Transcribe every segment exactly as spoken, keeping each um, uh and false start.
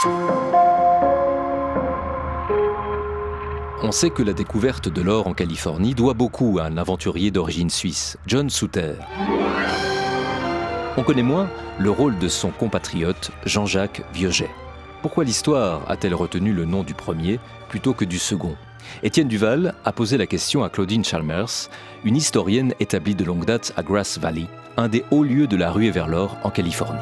On sait que la découverte de l'or en Californie doit beaucoup à un aventurier d'origine suisse, John Suter. On connaît moins le rôle de son compatriote Jean-Jacques Vieuget. Pourquoi l'histoire a-t-elle retenu le nom du premier plutôt que du second ? Étienne Duval a posé la question à Claudine Chalmers, une historienne établie de longue date à Grass Valley, un des hauts lieux de la ruée vers l'or en Californie.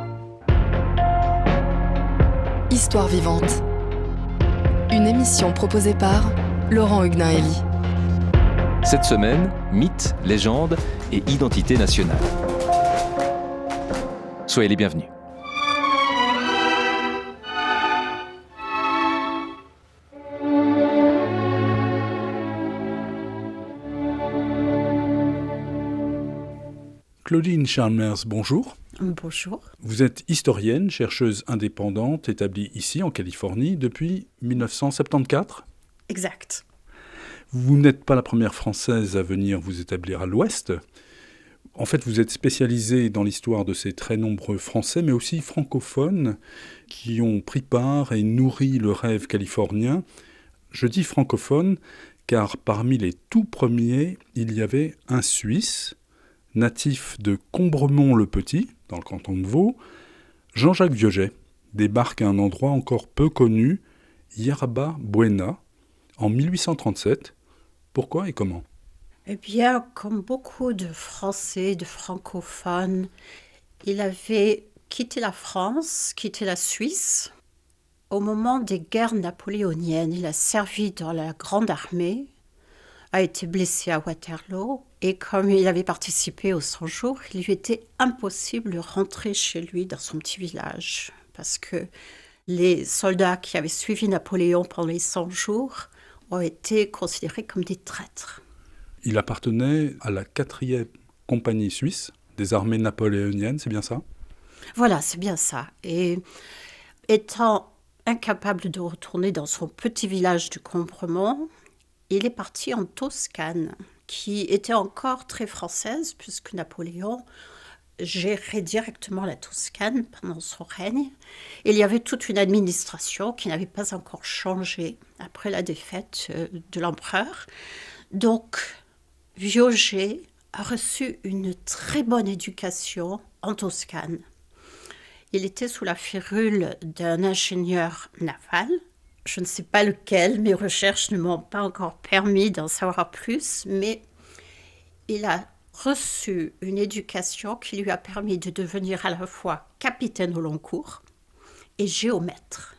Histoire vivante. Une émission proposée par Laurent Huguenin-Hélie. Cette semaine, mythes, légendes et identité nationale. Soyez les bienvenus. Claudine Chalmers, bonjour. Bonjour. Vous êtes historienne, chercheuse indépendante, établie ici en Californie depuis dix-neuf cent soixante-quatorze. Exact. Vous n'êtes pas la première Française à venir vous établir à l'Ouest. En fait, vous êtes spécialisée dans l'histoire de ces très nombreux Français, mais aussi francophones, qui ont pris part et nourri le rêve californien. Je dis francophone, car parmi les tout premiers, il y avait un Suisse, natif de Combremont-le-Petit, dans le canton de Vaud. Jean-Jacques Vieuget débarque à un endroit encore peu connu, Yerba Buena, en mille huit cent trente-sept. Pourquoi et comment ? Eh bien, comme beaucoup de Français, de francophones, il avait quitté la France, quitté la Suisse. Au moment des guerres napoléoniennes, il a servi dans la Grande Armée, a été blessé à Waterloo, et comme il avait participé aux cent jours, il lui était impossible de rentrer chez lui dans son petit village, parce que les soldats qui avaient suivi Napoléon pendant les cent jours ont été considérés comme des traîtres. Il appartenait à la quatrième compagnie suisse des armées napoléoniennes, c'est bien ça ? Voilà, c'est bien ça. Et étant incapable de retourner dans son petit village du Combremont, il est parti en Toscane, qui était encore très française, puisque Napoléon gérait directement la Toscane pendant son règne. Et il y avait toute une administration qui n'avait pas encore changé après la défaite de l'empereur. Donc, Vieuget a reçu une très bonne éducation en Toscane. Il était sous la férule d'un ingénieur naval. Je ne sais pas lequel, mes recherches ne m'ont pas encore permis d'en savoir plus, mais il a reçu une éducation qui lui a permis de devenir à la fois capitaine au long cours et géomètre.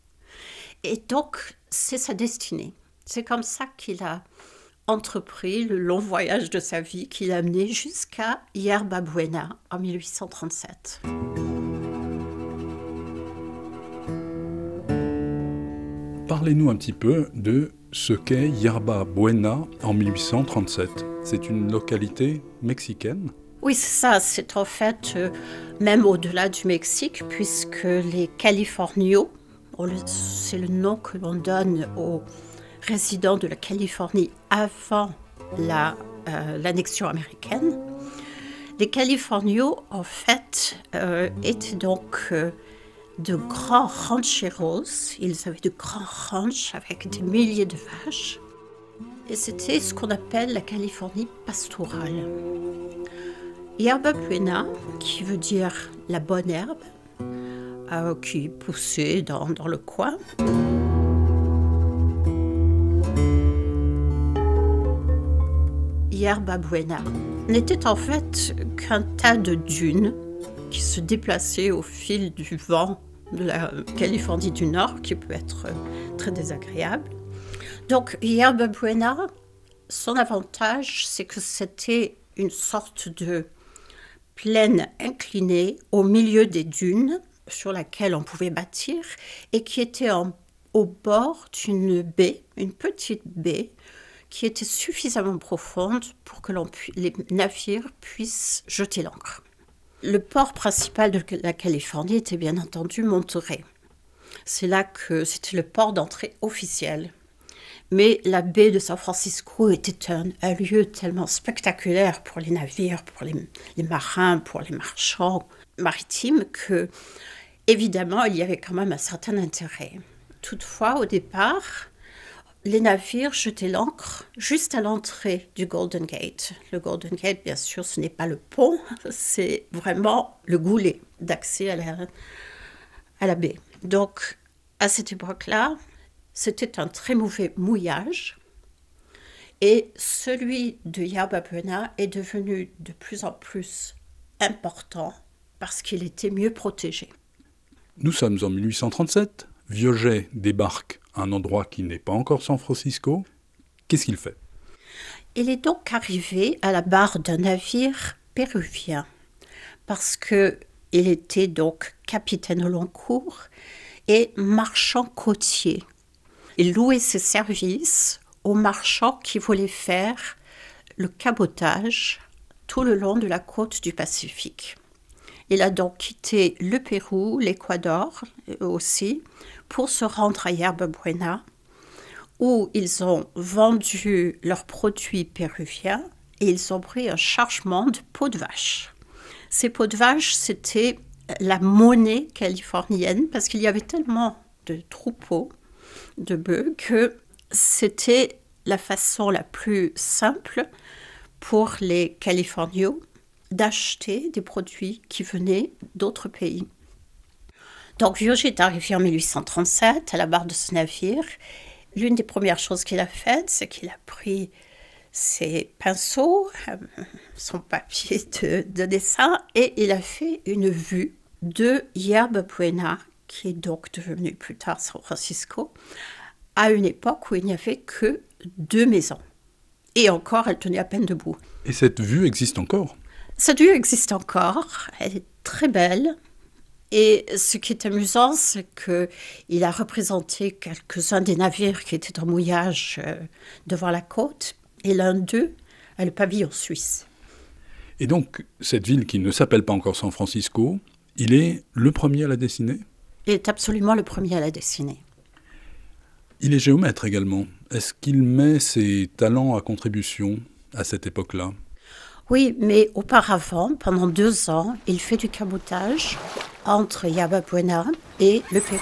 Et donc, c'est sa destinée. C'est comme ça qu'il a entrepris le long voyage de sa vie qui l'a amené jusqu'à Yerba Buena en mille huit cent trente-sept. Parlez-nous un petit peu de ce qu'est Yerba Buena en mille huit cent trente-sept. C'est une localité mexicaine ? Oui, c'est ça. C'est en fait euh, même au-delà du Mexique, puisque les Californios, c'est le nom que l'on donne aux résidents de la Californie avant la, euh, l'annexion américaine. Les Californios, en fait, euh, étaient donc euh, de grands rancheros. Ils avaient de grands ranchs avec des milliers de vaches. Et c'était ce qu'on appelle la Californie pastorale. Yerba Buena, qui veut dire la bonne herbe, euh, qui poussait dans, dans le coin. Yerba Buena n'était en fait qu'un tas de dunes qui se déplaçaient au fil du vent de la Californie du Nord, qui peut être très désagréable. Donc, Yerba Buena, son avantage, c'est que c'était une sorte de plaine inclinée au milieu des dunes sur laquelle on pouvait bâtir et qui était en, au bord d'une baie, une petite baie, qui était suffisamment profonde pour que l'on pu, les navires puissent jeter l'ancre. Le port principal de la Californie était bien entendu Monterey. C'est là que c'était le port d'entrée officiel. Mais la baie de San Francisco était un, un lieu tellement spectaculaire pour les navires, pour les, les marins, pour les marchands maritimes, évidemment, il y avait quand même un certain intérêt. Toutefois, au départ, les navires jetaient l'ancre juste à l'entrée du Golden Gate. Le Golden Gate, bien sûr, ce n'est pas le pont, c'est vraiment le goulet d'accès à la, à la baie. Donc, à cette époque-là, c'était un très mauvais mouillage. Et celui de Yerba Buena est devenu de plus en plus important parce qu'il était mieux protégé. Nous sommes en mille huit cent trente-sept. Viogé débarque à un endroit qui n'est pas encore San Francisco. Qu'est-ce qu'il fait ? Il est donc arrivé à la barre d'un navire péruvien parce qu'il était donc capitaine au long cours et marchand côtier. Il louait ses services aux marchands qui voulaient faire le cabotage tout le long de la côte du Pacifique. Il a donc quitté le Pérou, l'Équateur aussi, pour se rendre à Yerba Buena, où ils ont vendu leurs produits péruviens et ils ont pris un chargement de peau de vache. Ces peaux de vache, c'était la monnaie californienne parce qu'il y avait tellement de troupeaux de bœufs que c'était la façon la plus simple pour les Californiaux d'acheter des produits qui venaient d'autres pays. Donc Viogé est arrivé en mille huit cent trente-sept à la barre de ce navire. L'une des premières choses qu'il a faites, c'est qu'il a pris ses pinceaux, son papier de, de dessin, et il a fait une vue de Yerba Buena, qui est donc devenu plus tard San Francisco, à une époque où il n'y avait que deux maisons. Et encore, elle tenait à peine debout. Et cette vue existe encore ? Cette vue existe encore, elle est très belle. Et ce qui est amusant, c'est qu'il a représenté quelques-uns des navires qui étaient en mouillage devant la côte. Et l'un d'eux a le pavillon suisse. Et donc, cette ville qui ne s'appelle pas encore San Francisco, il est le premier à la dessiner ? Il est absolument le premier à la dessiner. Il est géomètre également. Est-ce qu'il met ses talents à contribution à cette époque-là ? Oui, mais auparavant, pendant deux ans, il fait du cabotage entre Yerba Buena et le Pérou.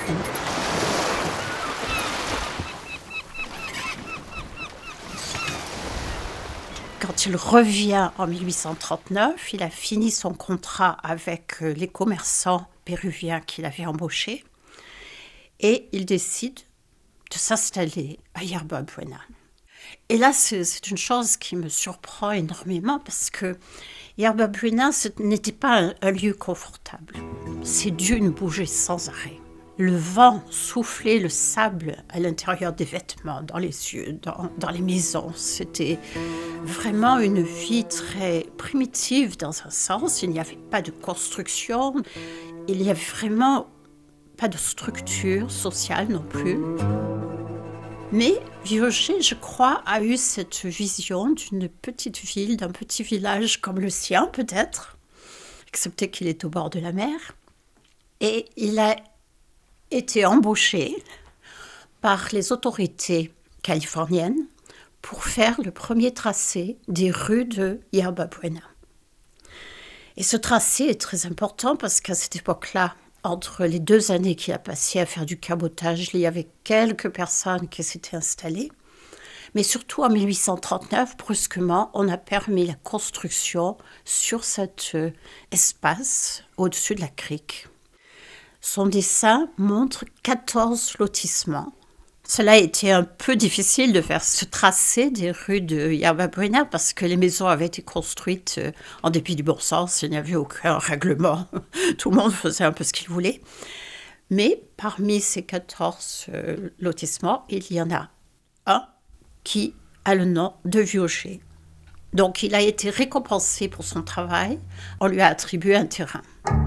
Quand il revient en mille huit cent trente-neuf, il a fini son contrat avec les commerçants péruviens qu'il avait embauchés et il décide de s'installer à Yerba Buena. Et là, c'est, c'est une chose qui me surprend énormément parce que Yerba Buena, ce n'était pas un, un lieu confortable. Ces dunes bougeaient sans arrêt. Le vent soufflait le sable à l'intérieur des vêtements, dans les yeux, dans, dans les maisons. C'était vraiment une vie très primitive dans un sens. Il n'y avait pas de construction. Il n'y avait vraiment pas de structure sociale non plus. Mais Viogé, je crois, a eu cette vision d'une petite ville, d'un petit village comme le sien peut-être, excepté qu'il est au bord de la mer. Et il a été embauché par les autorités californiennes pour faire le premier tracé des rues de Yerba Buena. Et ce tracé est très important parce qu'à cette époque-là, entre les deux années qu'il a passées à faire du cabotage, il y avait quelques personnes qui s'étaient installées. Mais surtout en mille huit cent trente-neuf, brusquement, on a permis la construction sur cet espace au-dessus de la crique. Son dessin montre quatorze lotissements. Cela a été un peu difficile de faire ce tracé des rues de Yerba Buena parce que les maisons avaient été construites en dépit du bon sens, il n'y avait aucun règlement, tout le monde faisait un peu ce qu'il voulait. Mais parmi ces quatorze euh, lotissements, il y en a un qui a le nom de Viogé. Donc il a été récompensé pour son travail, on lui a attribué un terrain.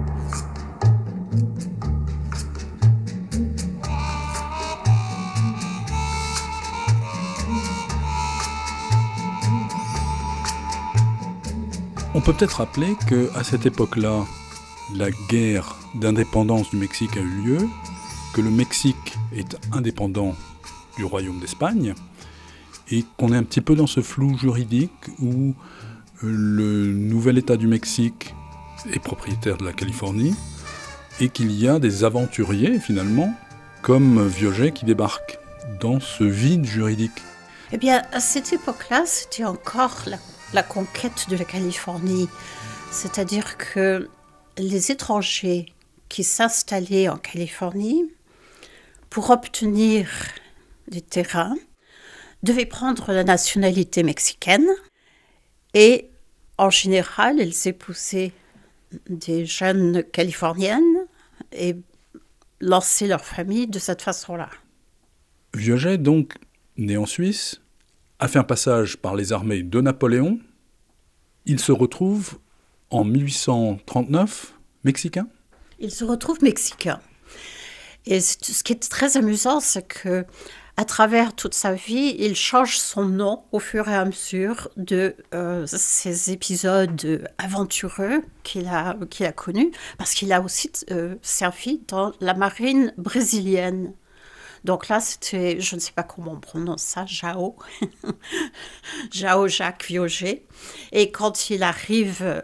On peut peut-être rappeler qu'à cette époque-là, la guerre d'indépendance du Mexique a eu lieu, que le Mexique est indépendant du Royaume d'Espagne, et qu'on est un petit peu dans ce flou juridique où le nouvel État du Mexique est propriétaire de la Californie, et qu'il y a des aventuriers, finalement, comme Vioget, qui débarquent dans ce vide juridique. Eh bien, à cette époque-là, c'était encore la, la conquête de la Californie. C'est-à-dire que les étrangers qui s'installaient en Californie, pour obtenir des terrains, devaient prendre la nationalité mexicaine et, en général, ils épousaient des jeunes californiennes et lançaient leur famille de cette façon-là. Vioget, donc, né en Suisse, a fait un passage par les armées de Napoléon. Il se retrouve en mille huit cent trente-neuf mexicain. Il se retrouve mexicain. Et ce qui est très amusant, c'est que à travers toute sa vie, il change son nom au fur et à mesure de euh, ces épisodes aventureux qu'il a, qu'il a connus, parce qu'il a aussi euh, servi dans la marine brésilienne. Donc là, c'était, je ne sais pas comment on prononce ça, Jao, Jao Jacques Vioget. Et quand il arrive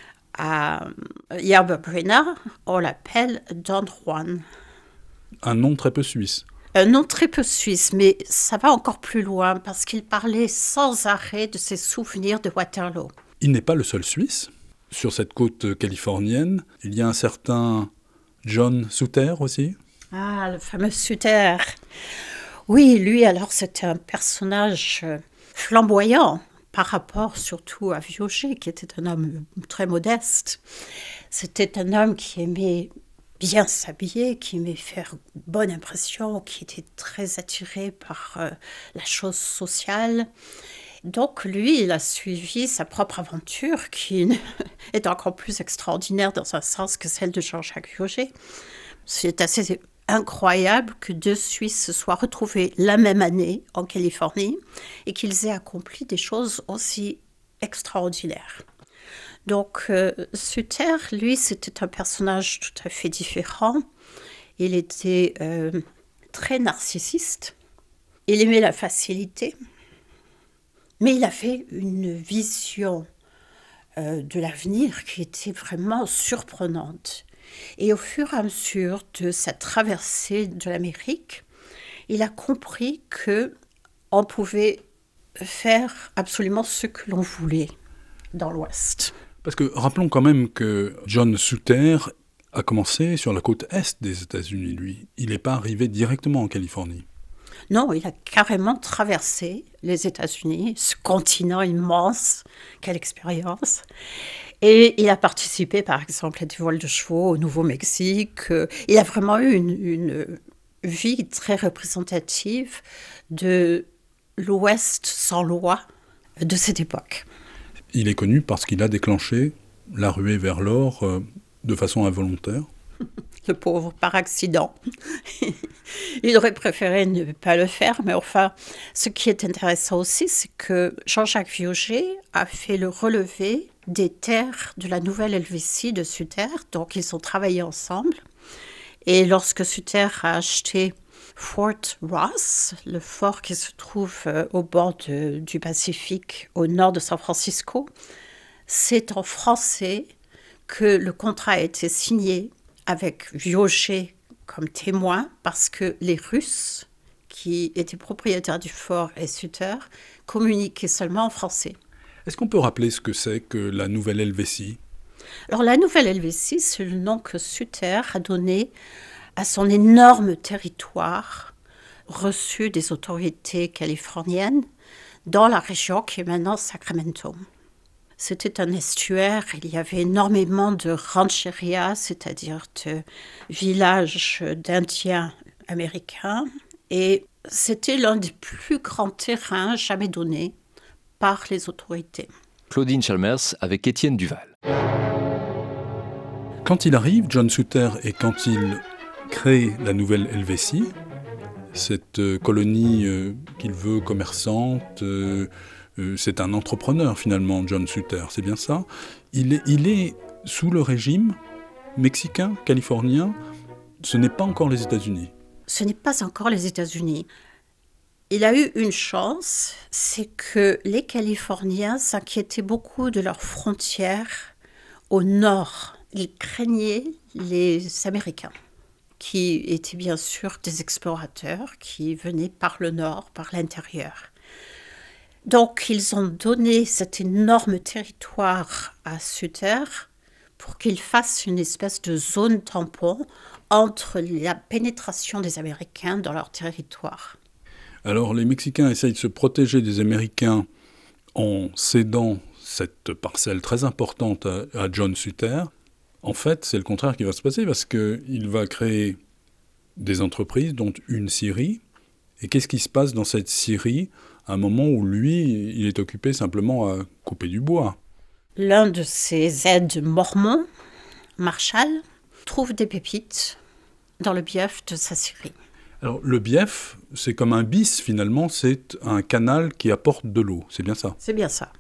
à Yerba Buena, on l'appelle Don Juan. Un nom très peu suisse. Un nom très peu suisse, mais ça va encore plus loin parce qu'il parlait sans arrêt de ses souvenirs de Waterloo. Il n'est pas le seul Suisse. Sur cette côte californienne, il y a un certain John Suter aussi. Ah, le fameux Suter. Oui, lui, alors, c'était un personnage flamboyant par rapport surtout à Vioget, qui était un homme très modeste. C'était un homme qui aimait bien s'habiller, qui aimait faire bonne impression, qui était très attiré par euh, la chose sociale. Donc lui, il a suivi sa propre aventure, qui est encore plus extraordinaire dans un sens que celle de Jean-Jacques Vioget. C'est assez incroyable que deux Suisses se soient retrouvés la même année en Californie et qu'ils aient accompli des choses aussi extraordinaires. Donc, euh, Suter, lui, c'était un personnage tout à fait différent. Il était euh, très narcissiste. Il aimait la facilité. Mais il avait une vision euh, de l'avenir qui était vraiment surprenante. Et au fur et à mesure de sa traversée de l'Amérique, il a compris qu'on pouvait faire absolument ce que l'on voulait dans l'Ouest. Parce que rappelons quand même que John Suter a commencé sur la côte est des États-Unis, lui. Il n'est pas arrivé directement en Californie. Non, il a carrément traversé les États-Unis, ce continent immense. Quelle expérience! Et il a participé, par exemple, à des vols de chevaux au Nouveau-Mexique. Il a vraiment eu une, une vie très représentative de l'Ouest sans loi de cette époque. Il est connu parce qu'il a déclenché la ruée vers l'or euh, de façon involontaire. Le pauvre, par accident. Il aurait préféré ne pas le faire, mais enfin, ce qui est intéressant aussi, c'est que Jean-Jacques Vioget a fait le relevé des terres de la Nouvelle-Helvétie de Suter, donc ils ont travaillé ensemble. Et lorsque Suter a acheté Fort Ross, le fort qui se trouve euh, au bord de, du Pacifique, au nord de San Francisco, c'est en français que le contrat a été signé avec Vioget comme témoin, parce que les Russes, qui étaient propriétaires du fort et Suter, communiquaient seulement en français. Est-ce qu'on peut rappeler ce que c'est que la Nouvelle-Helvétie ? Alors la Nouvelle-Helvétie, c'est le nom que Suter a donné à son énorme territoire reçu des autorités californiennes dans la région qui est maintenant Sacramento. C'était un estuaire, il y avait énormément de rancherias, c'est-à-dire de villages d'Indiens américains, et c'était l'un des plus grands terrains jamais donnés par les autorités. Claudine Chalmers avec Étienne Duval. Quand il arrive, John Suter, et quand il crée la Nouvelle-Helvétie, cette euh, colonie euh, qu'il veut commerçante, euh, euh, c'est un entrepreneur finalement, John Suter, c'est bien ça. Il est, il est sous le régime mexicain, californien, ce n'est pas encore les États-Unis. Ce n'est pas encore les États-Unis. Il a eu une chance, c'est que les Californiens s'inquiétaient beaucoup de leurs frontières au nord ils craignaient les Américains, qui étaient bien sûr des explorateurs qui venaient par le nord, par l'intérieur. Donc, ils ont donné cet énorme territoire à Sutter pour qu'il fasse une espèce de zone tampon entre la pénétration des Américains dans leur territoire. Alors, les Mexicains essayent de se protéger des Américains en cédant cette parcelle très importante à, à John Sutter. En fait, c'est le contraire qui va se passer parce qu'il va créer des entreprises, dont une scierie. Et qu'est-ce qui se passe dans cette scierie à un moment où lui, il est occupé simplement à couper du bois? L'un de ses aides mormons, Marshall, trouve des pépites dans le bief de sa scierie. Alors, le bief, c'est comme un bis, finalement, c'est un canal qui apporte de l'eau, c'est bien ça? C'est bien ça.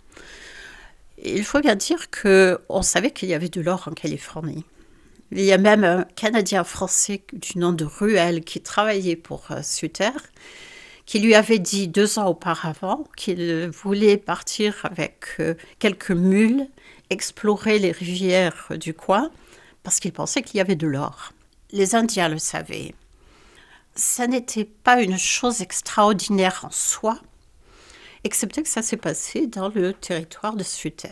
Il faut bien dire qu'on savait qu'il y avait de l'or en Californie. Il y a même un Canadien français du nom de Ruel qui travaillait pour uh, Sutter, qui lui avait dit deux ans auparavant qu'il voulait partir avec uh, quelques mules, explorer les rivières du coin, parce qu'il pensait qu'il y avait de l'or. Les Indiens le savaient. Ça n'était pas une chose extraordinaire en soi, excepté que ça s'est passé dans le territoire de Sutter.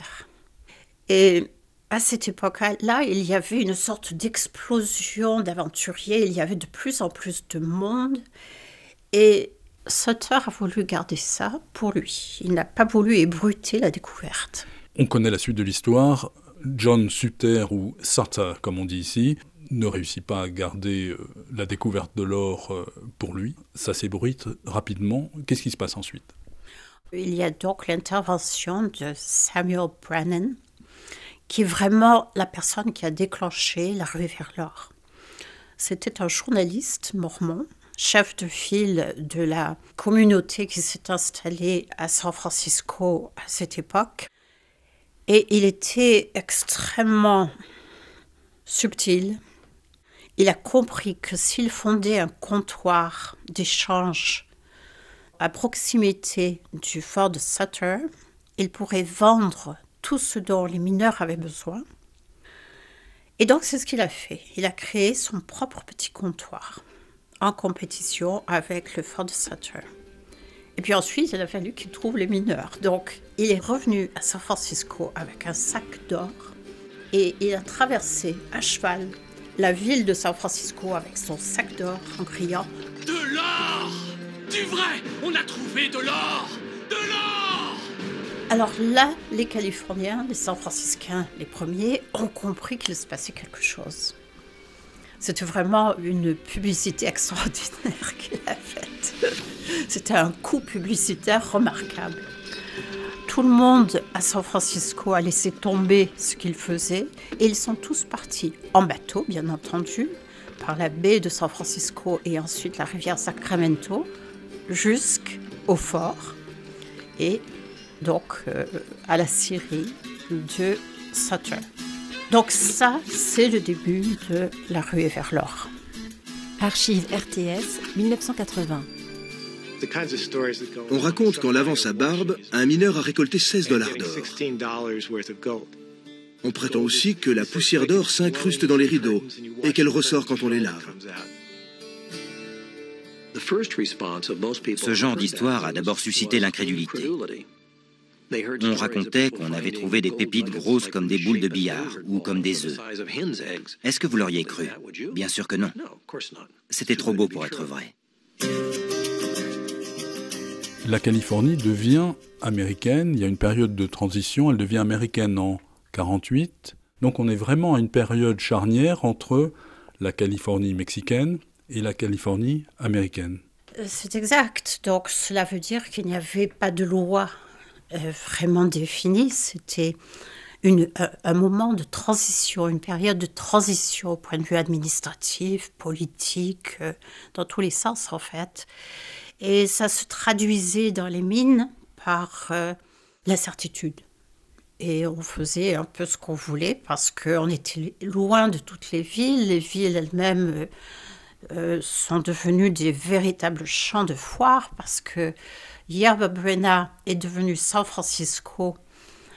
Et à cette époque-là, il y avait une sorte d'explosion d'aventuriers, il y avait de plus en plus de monde, et Sutter a voulu garder ça pour lui. Il n'a pas voulu ébruiter la découverte. On connaît la suite de l'histoire. John Sutter, ou Sutter comme on dit ici, ne réussit pas à garder euh, la découverte de l'or euh, pour lui. Ça s'ébruite rapidement. Qu'est-ce qui se passe ensuite? Il y a donc l'intervention de Samuel Brannan, qui est vraiment la personne qui a déclenché la ruée vers l'or. C'était un journaliste mormon, chef de file de la communauté qui s'est installée à San Francisco à cette époque. Et il était extrêmement subtil. Il a compris que s'il fondait un comptoir d'échange à proximité du fort de Sutter, il pourrait vendre tout ce dont les mineurs avaient besoin. Et donc, c'est ce qu'il a fait. Il a créé son propre petit comptoir en compétition avec le fort de Sutter. Et puis ensuite, il a fallu qu'il trouve les mineurs. Donc, il est revenu à San Francisco avec un sac d'or et il a traversé à cheval la ville de San Francisco avec son sac d'or en criant « De l'or! Du vrai! On a trouvé de l'or! De l'or !» Alors là, les Californiens, les San Franciscains, les premiers, ont compris qu'il se passait quelque chose. C'était vraiment une publicité extraordinaire qu'il a faite. C'était un coup publicitaire remarquable. Tout le monde à San Francisco a laissé tomber ce qu'il faisait et ils sont tous partis en bateau, bien entendu, par la baie de San Francisco et ensuite la rivière Sacramento, jusqu'au fort et donc euh, à la scierie de Sutter. Donc ça, c'est le début de la ruée vers l'or. Archives R T S, dix-neuf cent quatre-vingts. On raconte qu'en lavant sa barbe, un mineur a récolté seize dollars d'or. On prétend aussi que la poussière d'or s'incruste dans les rideaux et qu'elle ressort quand on les lave. Ce genre d'histoire a d'abord suscité l'incrédulité. On racontait qu'on avait trouvé des pépites grosses comme des boules de billard ou comme des œufs. Est-ce que vous l'auriez cru? Bien sûr que non. C'était trop beau pour être vrai. La Californie devient américaine, il y a une période de transition, elle devient américaine en quarante-huit. Donc on est vraiment à une période charnière entre la Californie mexicaine et la Californie américaine. C'est exact. Donc cela veut dire qu'il n'y avait pas de loi euh, vraiment définie. C'était une, un, un moment de transition, une période de transition au point de vue administratif, politique, euh, dans tous les sens en fait. Et ça se traduisait dans les mines par euh, l'incertitude. Et on faisait un peu ce qu'on voulait parce qu'on était loin de toutes les villes. Les villes elles-mêmes euh, sont devenues des véritables champs de foire parce que Yerba Buena est devenu San Francisco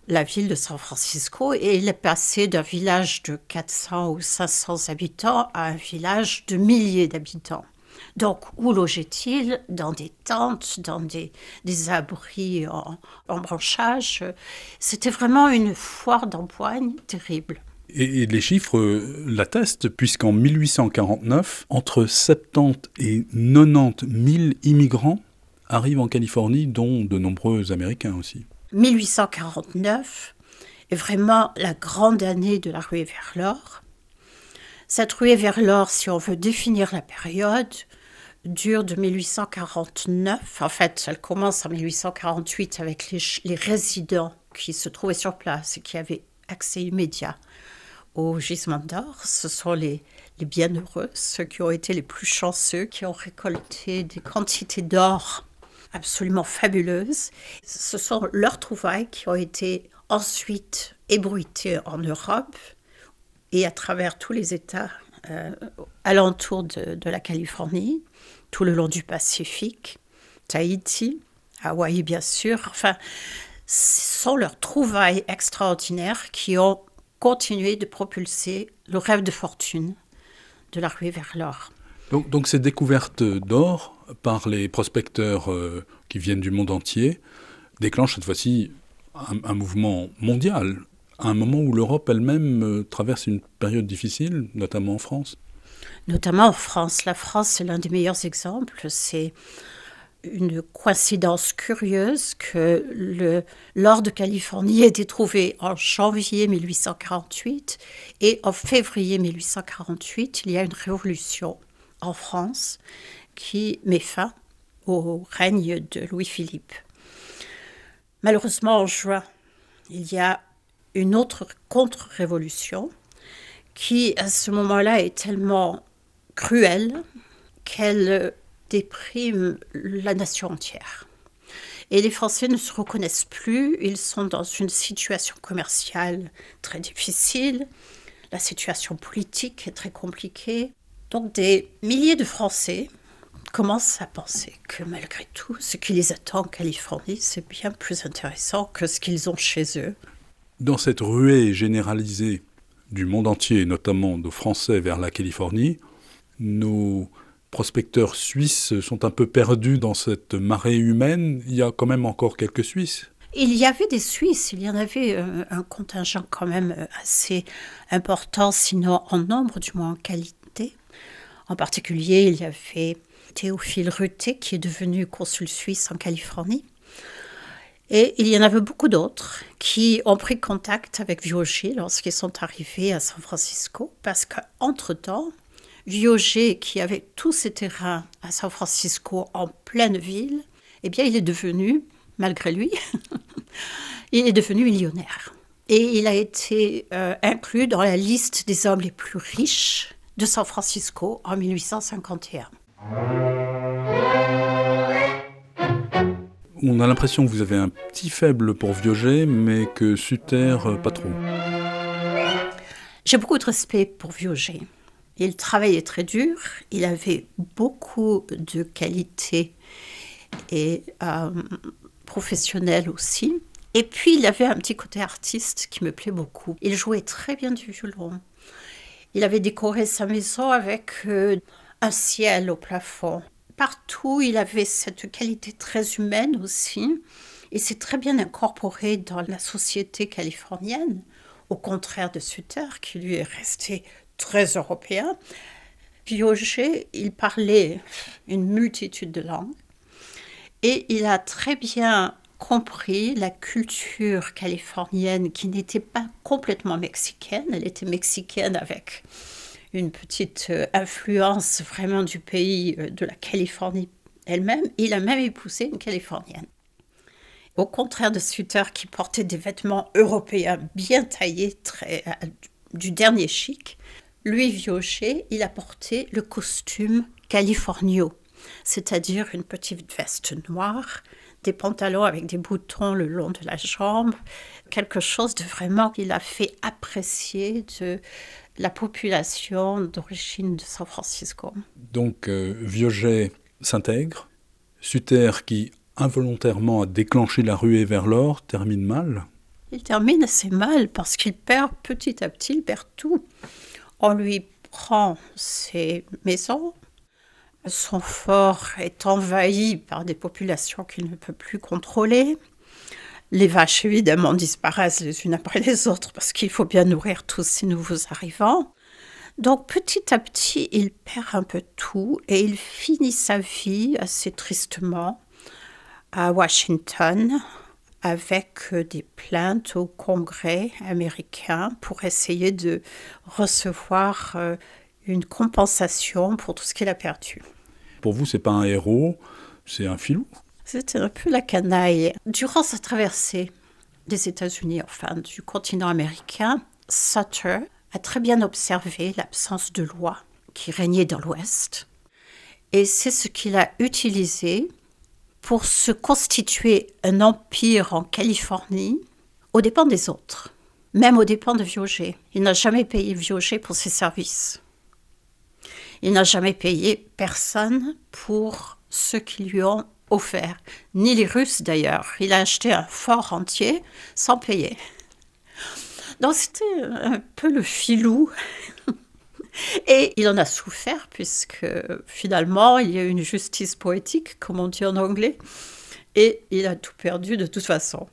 la ville de San Francisco et il est passé d'un village de quatre cents ou cinq cents habitants à un village de milliers d'habitants. Donc, où logeait-il? Dans des tentes, dans des, des abris en, en branchage. C'était vraiment une foire d'empoigne terrible. Et, et les chiffres l'attestent, puisqu'en mille huit cent quarante-neuf, entre soixante-dix et quatre-vingt-dix mille immigrants arrivent en Californie, dont de nombreux Américains aussi. mille huit cent quarante-neuf est vraiment la grande année de la ruée vers l'or. Cette ruée vers l'or, si on veut définir la période, dure de mille huit cent quarante-neuf. En fait, elle commence en mille huit cent quarante-huit avec les, les résidents qui se trouvaient sur place et qui avaient accès immédiat au gisement d'or. Ce sont les, les bienheureux, ceux qui ont été les plus chanceux, qui ont récolté des quantités d'or absolument fabuleuses. Ce sont leurs trouvailles qui ont été ensuite ébruitées en Europe et à travers tous les États euh, alentour de, de la Californie, tout le long du Pacifique, Tahiti, Hawaï bien sûr. Enfin, ce sont leurs trouvailles extraordinaires qui ont continué de propulser le rêve de fortune de la ruée vers l'or. Donc, donc ces découvertes d'or par les prospecteurs euh, qui viennent du monde entier déclenchent cette fois-ci un, un mouvement mondial, à un moment où l'Europe elle-même euh, traverse une période difficile, notamment en France. Notamment en France. La France, c'est l'un des meilleurs exemples. C'est une coïncidence curieuse que le, l'or de Californie a été trouvé en janvier mille huit cent quarante-huit et en février mille huit cent quarante-huit, il y a une révolution en France qui met fin au règne de Louis-Philippe. Malheureusement, en juin, il y a une autre contre-révolution qui, à ce moment-là, est tellement cruelle qu'elle déprime la nation entière. Et les Français ne se reconnaissent plus, ils sont dans une situation commerciale très difficile, la situation politique est très compliquée. Donc des milliers de Français commencent à penser que malgré tout, ce qui les attend en Californie, c'est bien plus intéressant que ce qu'ils ont chez eux. Dans cette ruée généralisée du monde entier, notamment de Français vers la Californie, nos prospecteurs suisses sont un peu perdus dans cette marée humaine. Il y a quand même encore quelques Suisses. Il y avait des Suisses, il y en avait euh, un contingent quand même assez important, sinon en nombre, du moins en qualité. En particulier, il y avait Théophile Ruté, qui est devenu consul suisse en Californie. Et il y en avait beaucoup d'autres qui ont pris contact avec Viogé lorsqu'ils sont arrivés à San Francisco, parce qu'entre-temps, Viogé, qui avait tous ses terrains à San Francisco en pleine ville, eh bien, il est devenu, malgré lui, il est devenu millionnaire. Et il a été euh, inclus dans la liste des hommes les plus riches de San Francisco en mille huit cent cinquante et un. On a l'impression que vous avez un petit faible pour Viogé, mais que Suter, pas trop. J'ai beaucoup de respect pour Viogé. Il travaillait très dur, il avait beaucoup de qualités et euh, professionnelles aussi. Et puis, il avait un petit côté artiste qui me plaît beaucoup. Il jouait très bien du violon. Il avait décoré sa maison avec euh, un ciel au plafond. Partout, il avait cette qualité très humaine aussi. Et c'est très bien incorporé dans la société californienne, au contraire de Suter, qui lui est resté très européen. Viogé, il parlait une multitude de langues. Et il a très bien compris la culture californienne qui n'était pas complètement mexicaine. Elle était mexicaine avec une petite influence vraiment du pays, de la Californie elle-même. Il a même épousé une Californienne. Au contraire de Suter qui portait des vêtements européens bien taillés, très, du dernier chic, lui, Viogé, il a porté le costume californio, c'est-à-dire une petite veste noire, des pantalons avec des boutons le long de la jambe, quelque chose de vraiment qu'il a fait apprécier de la population d'origine de San Francisco. Donc euh, Viogé s'intègre, Suter qui involontairement a déclenché la ruée vers l'or termine mal. Il termine assez mal parce qu'il perd petit à petit, il perd tout. On lui prend ses maisons. Son fort est envahi par des populations qu'il ne peut plus contrôler. Les vaches, évidemment, disparaissent les unes après les autres parce qu'il faut bien nourrir tous ces nouveaux arrivants. Donc, petit à petit, il perd un peu tout et il finit sa vie assez tristement à Washington avec des plaintes au Congrès américain pour essayer de recevoir une compensation pour tout ce qu'il a perdu. Pour vous, c'est pas un héros, c'est un filou. C'était un peu la canaille. Durant sa traversée des États-Unis, enfin du continent américain, Sutter a très bien observé l'absence de loi qui régnait dans l'Ouest. Et c'est ce qu'il a utilisé pour se constituer un empire en Californie aux dépens des autres, même aux dépens de Viogé. Il n'a jamais payé Viogé pour ses services. Il n'a jamais payé personne pour ce qu'ils lui ont offert, ni les Russes d'ailleurs. Il a acheté un fort entier sans payer. Donc c'était un peu le filou. Et il en a souffert puisque finalement il y a eu une justice poétique, comme on dit en anglais, et il a tout perdu de toute façon.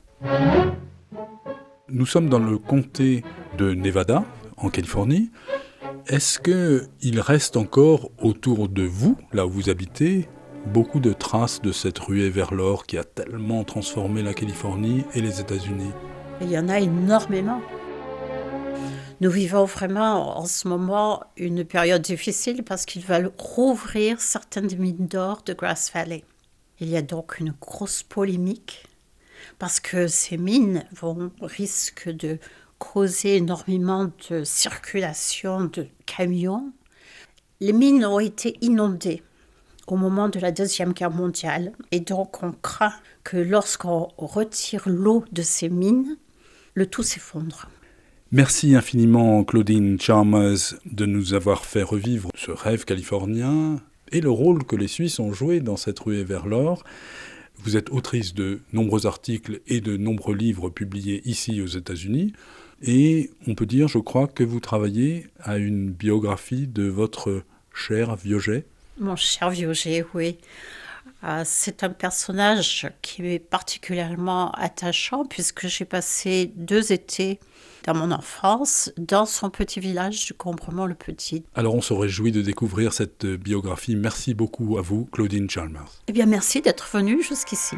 Nous sommes dans le comté de Nevada, en Californie. Est-ce qu'il reste encore autour de vous, là où vous habitez, beaucoup de traces de cette ruée vers l'or qui a tellement transformé la Californie et les États-Unis? Il y en a énormément. Nous vivons vraiment en ce moment une période difficile parce qu'ils veulent rouvrir certaines mines d'or de Grass Valley. Il y a donc une grosse polémique parce que ces mines vont, risquent de causer énormément de circulation de camions. Les mines ont été inondées au moment de la Deuxième Guerre mondiale et donc on craint que lorsqu'on retire l'eau de ces mines, le tout s'effondre. Merci infiniment Claudine Chalmers de nous avoir fait revivre ce rêve californien et le rôle que les Suisses ont joué dans cette ruée vers l'or. Vous êtes autrice de nombreux articles et de nombreux livres publiés ici aux États-Unis et on peut dire, je crois, que vous travaillez à une biographie de votre cher Viogé. Mon cher Viogé, oui. Euh, c'est un personnage qui est particulièrement attachant puisque j'ai passé deux étés dans mon enfance dans son petit village du Combremont-le-Petit. Alors on se réjouit de découvrir cette biographie. Merci beaucoup à vous, Claudine Chalmers. Eh bien, merci d'être venue jusqu'ici.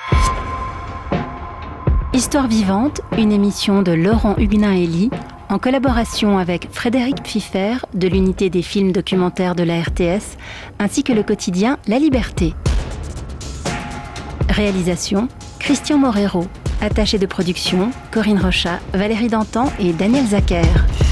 Histoire vivante, une émission de Laurent Huguenin-Elie en collaboration avec Frédéric Pfiffer de l'unité des films documentaires de la R T S ainsi que le quotidien La Liberté. Réalisation, Christian Morero. Attaché de production, Corinne Rochat, Valérie Dantan et Daniel Zacher.